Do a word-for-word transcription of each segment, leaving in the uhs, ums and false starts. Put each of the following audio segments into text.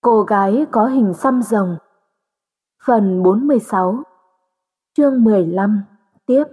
Cô gái có hình xăm rồng. Phần bốn mươi sáu. Chương mười lăm. Tiếp.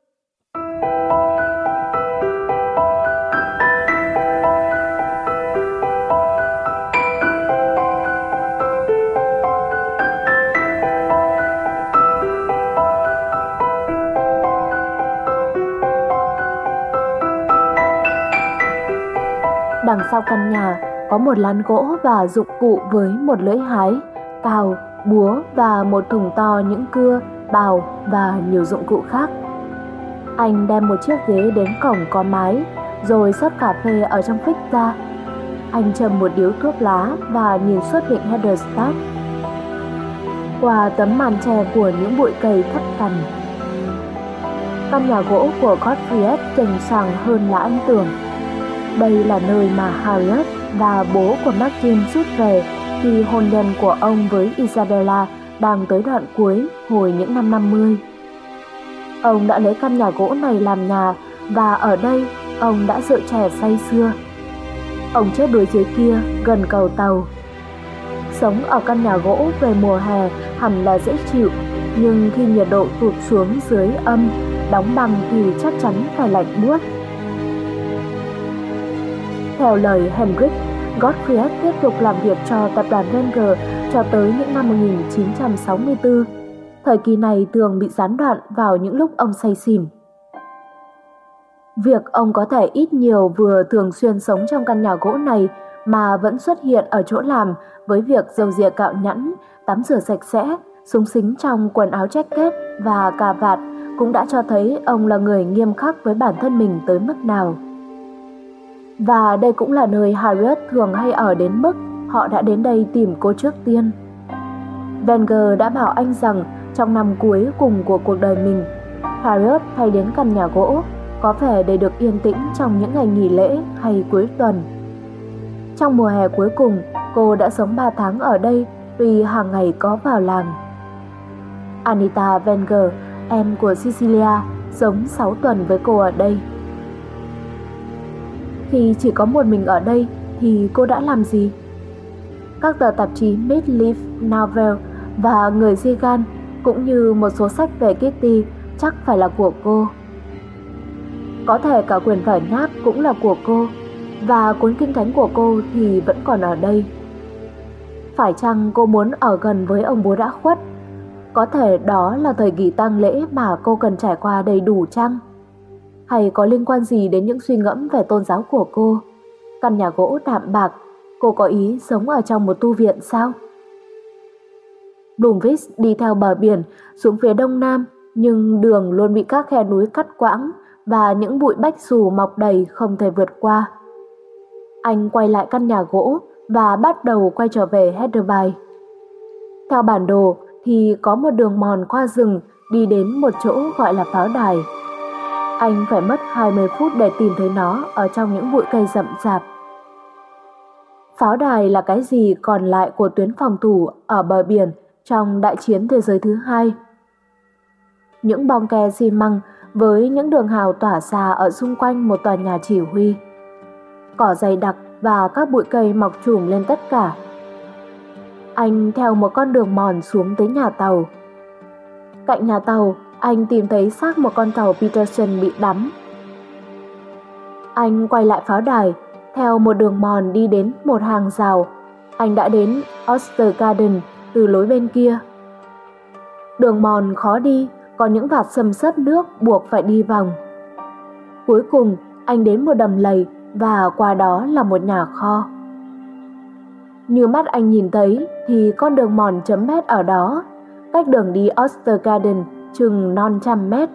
Đằng sau căn nhà có một lán gỗ và dụng cụ với một lưỡi hái, cào, búa và một thùng to những cưa, bào và nhiều dụng cụ khác. Anh đem một chiếc ghế đến cổng có mái, rồi xớt cà phê ở trong phích ra. Anh châm một điếu thuốc lá và nhìn suốt vịnh Heatherstad qua tấm màn tre của những bụi cây thấp cằn. Căn nhà gỗ của Godfrey chành choàng hơn là anh tưởng. Đây là nơi mà Harriet và bố của Martin rút về khi hôn nhân của ông với Isabella đang tới đoạn cuối hồi những năm năm mươi. Ông đã lấy căn nhà gỗ này làm nhà và ở đây ông đã rượu chè say sưa. Ông chết đuối dưới kia gần cầu tàu. Sống ở căn nhà gỗ về mùa hè hẳn là dễ chịu, nhưng khi nhiệt độ tụt xuống dưới âm, đóng băng thì chắc chắn phải lạnh buốt. Theo lời Hendrik, Godfrey tiếp tục làm việc cho tập đoàn Wenger cho tới những năm một nghìn chín trăm sáu mươi tư. Thời kỳ này thường bị gián đoạn vào những lúc ông say xỉn. Việc ông có thể ít nhiều vừa thường xuyên sống trong căn nhà gỗ này mà vẫn xuất hiện ở chỗ làm với việc râu ria cạo nhẵn, tắm rửa sạch sẽ, xúng xính trong quần áo jacket và cà vạt cũng đã cho thấy ông là người nghiêm khắc với bản thân mình tới mức nào. Và đây cũng là nơi Harriet thường hay ở đến mức họ đã đến đây tìm cô trước tiên. Wenger đã bảo anh rằng trong năm cuối cùng của cuộc đời mình, Harriet hay đến căn nhà gỗ, có vẻ để được yên tĩnh trong những ngày nghỉ lễ hay cuối tuần. Trong mùa hè cuối cùng, cô đã sống ba tháng ở đây tuy hàng ngày có vào làng. Anita Wenger, em của Cecilia, sống sáu tuần với cô ở đây. Khi chỉ có một mình ở đây thì cô đã làm gì? Các tờ tạp chí Midleaf Novel và Người Zigan cũng như một số sách về Kitty chắc phải là của cô. Có thể cả quyển vở nháp cũng là của cô, và cuốn kinh thánh của cô thì vẫn còn ở đây. Phải chăng cô muốn ở gần với ông bố đã khuất? Có thể đó là thời kỳ tang lễ mà cô cần trải qua đầy đủ chăng? Hay có liên quan gì đến những suy ngẫm về tôn giáo của cô? Căn nhà gỗ đạm bạc, cô có ý sống ở trong một tu viện sao? Blomqvist đi theo bờ biển xuống phía đông nam, nhưng đường luôn bị các khe núi cắt quãng và những bụi bách xù mọc đầy không thể vượt qua. Anh quay lại căn nhà gỗ và bắt đầu quay trở về Heatherby. Theo bản đồ thì có một đường mòn qua rừng đi đến một chỗ gọi là pháo đài. Anh phải mất hai mươi phút để tìm thấy nó ở trong những bụi cây rậm rạp. Pháo đài là cái gì còn lại của tuyến phòng thủ ở bờ biển trong Đại chiến thế giới thứ hai. Những bong ke xi măng với những đường hào tỏa ra ở xung quanh một tòa nhà chỉ huy. Cỏ dày đặc và các bụi cây mọc trùm lên tất cả. Anh theo một con đường mòn xuống tới nhà tàu. Cạnh nhà tàu, anh tìm thấy xác một con tàu Peterson bị đắm. Anh quay lại pháo đài, theo một đường mòn đi đến một hàng rào. Anh đã đến Oyster Garden từ lối bên kia. Đường mòn khó đi, có những vạt xâm xấp nước buộc phải đi vòng. Cuối cùng, anh đến một đầm lầy và qua đó là một nhà kho. Như mắt anh nhìn thấy thì con đường mòn chấm hết ở đó, cách đường đi Oyster Garden chừng non trăm mét.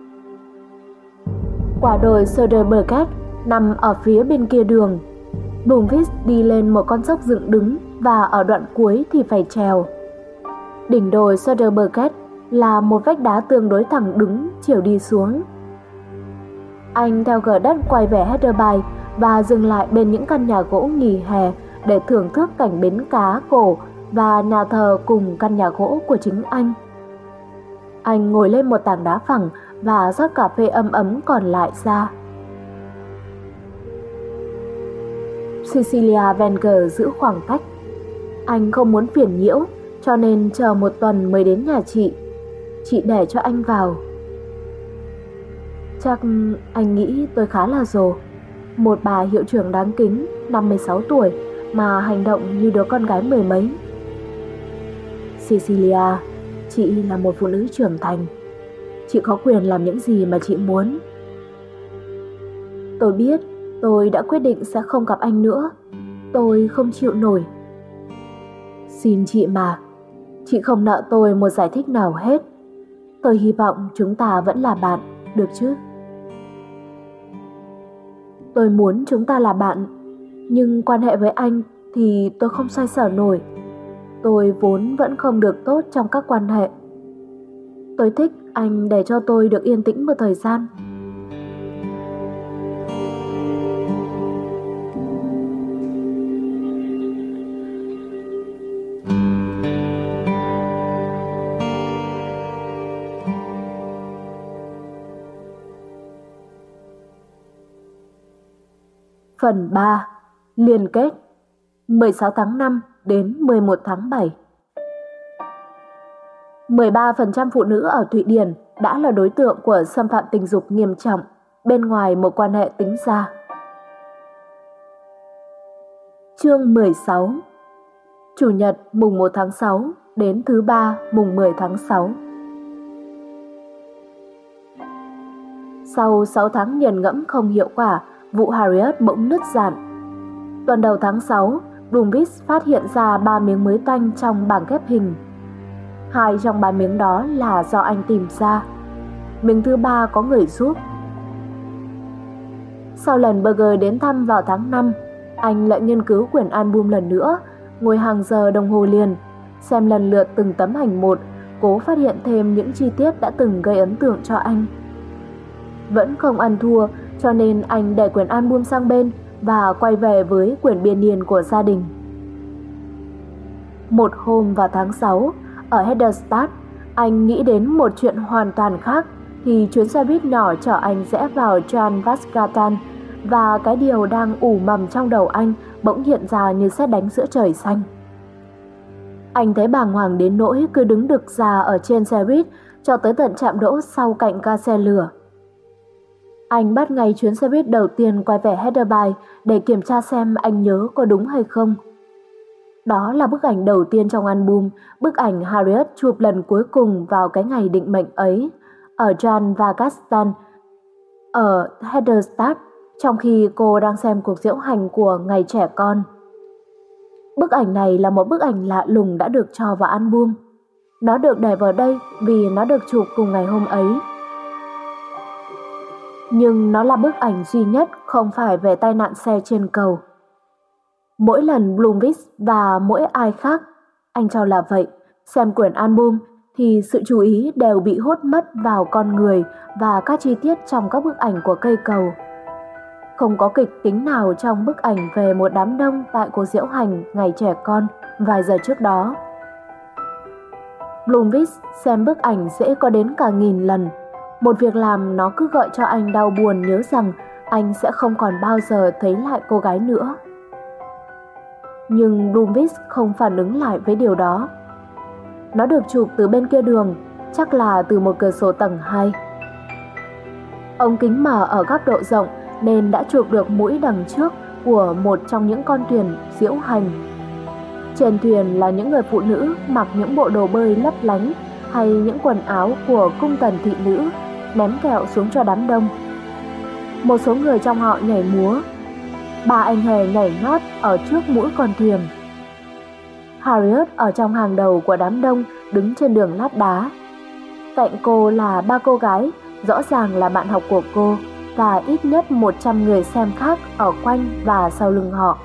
Quả đồi Söderberget nằm ở phía bên kia đường. Blomqvist đi lên một con dốc dựng đứng và ở đoạn cuối thì phải trèo. Đỉnh đồi Söderberget là một vách đá tương đối thẳng đứng chiều đi xuống. Anh theo gờ đất quay về Heatherby và dừng lại bên những căn nhà gỗ nghỉ hè để thưởng thức cảnh bến cá cổ và nhà thờ cùng căn nhà gỗ của chính anh. Anh ngồi lên một tảng đá phẳng và rót cà phê ấm ấm còn lại ra. Cecilia Wenger giữ khoảng cách. Anh không muốn phiền nhiễu, cho nên chờ một tuần mới đến nhà chị. Chị để cho anh vào. Chắc anh nghĩ tôi khá là rồ. Một bà hiệu trưởng đáng kính, năm mươi sáu tuổi, mà hành động như đứa con gái mười mấy. Cecilia, chị là một phụ nữ trưởng thành. Chị có quyền làm những gì mà chị muốn. Tôi biết, tôi đã quyết định sẽ không gặp anh nữa. Tôi không chịu nổi. Xin chị mà, chị không nợ tôi một giải thích nào hết. Tôi hy vọng chúng ta vẫn là bạn, được chứ? Tôi muốn chúng ta là bạn, nhưng quan hệ với anh thì tôi không xoay sở nổi. Tôi vốn vẫn không được tốt trong các quan hệ. Tôi thích anh để cho tôi được yên tĩnh một thời gian. Phần ba. Liên kết mười sáu tháng năm đến mười một tháng bảy. mười ba phần trăm phụ nữ ở Thụy Điển đã là đối tượng của xâm phạm tình dục nghiêm trọng bên ngoài một quan hệ tính ra. Chương mười sáu. Chủ nhật mùng một tháng sáu đến thứ ba mùng mười tháng sáu. Sau sáu tháng nghiền ngẫm không hiệu quả, vụ Harriet bỗng nứt rạn. Tuần đầu tháng sáu, Bloomfield phát hiện ra ba miếng mới toanh trong bảng ghép hình. Hai trong ba miếng đó là do anh tìm ra. Miếng thứ ba có người giúp. Sau lần Berger đến thăm vào tháng năm, anh lại nghiên cứu quyển album lần nữa, ngồi hàng giờ đồng hồ liền, xem lần lượt từng tấm ảnh một, cố phát hiện thêm những chi tiết đã từng gây ấn tượng cho anh. Vẫn không ăn thua, cho nên anh để quyển album sang bên và quay về với quyển biên niên của gia đình. Một hôm vào tháng sáu, ở Hederstadt, anh nghĩ đến một chuyện hoàn toàn khác thì chuyến xe buýt nhỏ chở anh rẽ vào Transvaskatan và cái điều đang ủ mầm trong đầu anh bỗng hiện ra như sét đánh giữa trời xanh. Anh thấy bàng hoàng đến nỗi cứ đứng đực ra ở trên xe buýt cho tới tận trạm đỗ sau cạnh ga xe lửa. Anh bắt ngay chuyến xe buýt đầu tiên quay về Heatherby để kiểm tra xem anh nhớ có đúng hay không. Đó là bức ảnh đầu tiên trong album, bức ảnh Harriet chụp lần cuối cùng vào cái ngày định mệnh ấy, ở Transvaskatan, ở Hederstadt, trong khi cô đang xem cuộc diễu hành của Ngày Trẻ Con. Bức ảnh này là một bức ảnh lạ lùng đã được cho vào album. Nó được để vào đây vì nó được chụp cùng ngày hôm ấy. Nhưng nó là bức ảnh duy nhất không phải về tai nạn xe trên cầu. Mỗi lần Bloomfield và mỗi ai khác, anh cho là vậy, xem quyển album thì sự chú ý đều bị hút mất vào con người và các chi tiết trong các bức ảnh của cây cầu. Không có kịch tính nào trong bức ảnh về một đám đông tại cuộc diễu hành Ngày Trẻ Con vài giờ trước đó. Bloomfield xem bức ảnh dễ có đến cả nghìn lần, một việc làm nó cứ gợi cho anh đau buồn nhớ rằng anh sẽ không còn bao giờ thấy lại cô gái nữa. Nhưng Bloomfield không phản ứng lại với điều đó. Nó được chụp từ bên kia đường, chắc là từ một cửa sổ tầng hai. Ống kính mở ở góc độ rộng nên đã chụp được mũi đằng trước của một trong những con thuyền diễu hành. Trên thuyền là những người phụ nữ mặc những bộ đồ bơi lấp lánh hay những quần áo của cung tần thị nữ, ném kẹo xuống cho đám đông. Một số người trong họ nhảy múa. Ba anh hề nhảy nhót ở trước mũi con thuyền. Harriet ở trong hàng đầu của đám đông, đứng trên đường lát đá. Cạnh cô là ba cô gái, rõ ràng là bạn học của cô, và ít nhất một trăm người xem khác ở quanh và sau lưng họ.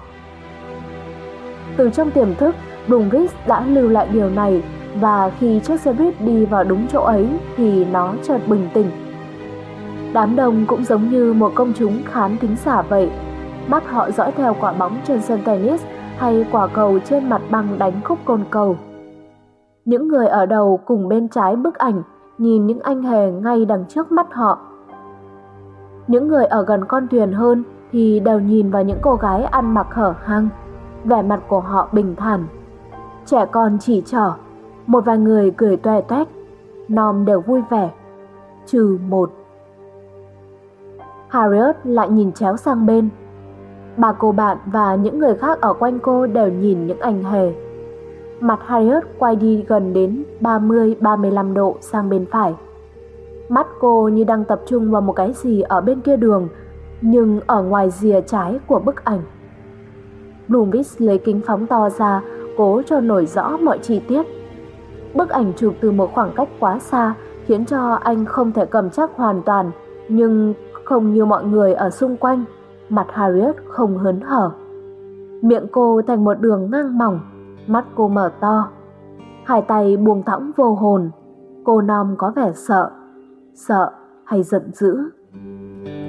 Từ trong tiềm thức, Bloomfield đã lưu lại điều này, và khi chiếc xe buýt đi vào đúng chỗ ấy thì nó chợt bừng tỉnh. Đám đông cũng giống như một công chúng khán thính giả vậy. Mắt họ dõi theo quả bóng trên sân tennis hay quả cầu trên mặt băng đánh khúc côn cầu. Những người ở đầu cùng bên trái bức ảnh nhìn những anh hề ngay đằng trước mắt họ. Những người ở gần con thuyền hơn thì đều nhìn vào những cô gái ăn mặc hở hang. Vẻ mặt của họ bình thản. trẻ con chỉ trỏ, một vài người cười toe toét, Nom đều vui vẻ, trừ một. Harriet lại nhìn chéo sang bên. Bà cô bạn và những người khác ở quanh cô đều nhìn những ảnh hề. Mặt Harriet quay đi gần đến ba mươi ba mươi lăm độ sang bên phải. Mắt cô như đang tập trung vào một cái gì ở bên kia đường, nhưng ở ngoài rìa trái của bức ảnh. Bloomfield lấy kính phóng to ra, cố cho nổi rõ mọi chi tiết. Bức ảnh chụp từ một khoảng cách quá xa khiến cho anh không thể cầm chắc hoàn toàn, nhưng không như mọi người ở xung quanh, mặt Harriet không hớn hở. Miệng cô thành một đường ngang mỏng, mắt cô mở to, hai tay buông thõng vô hồn. Cô Nom có vẻ sợ, sợ hay giận dữ.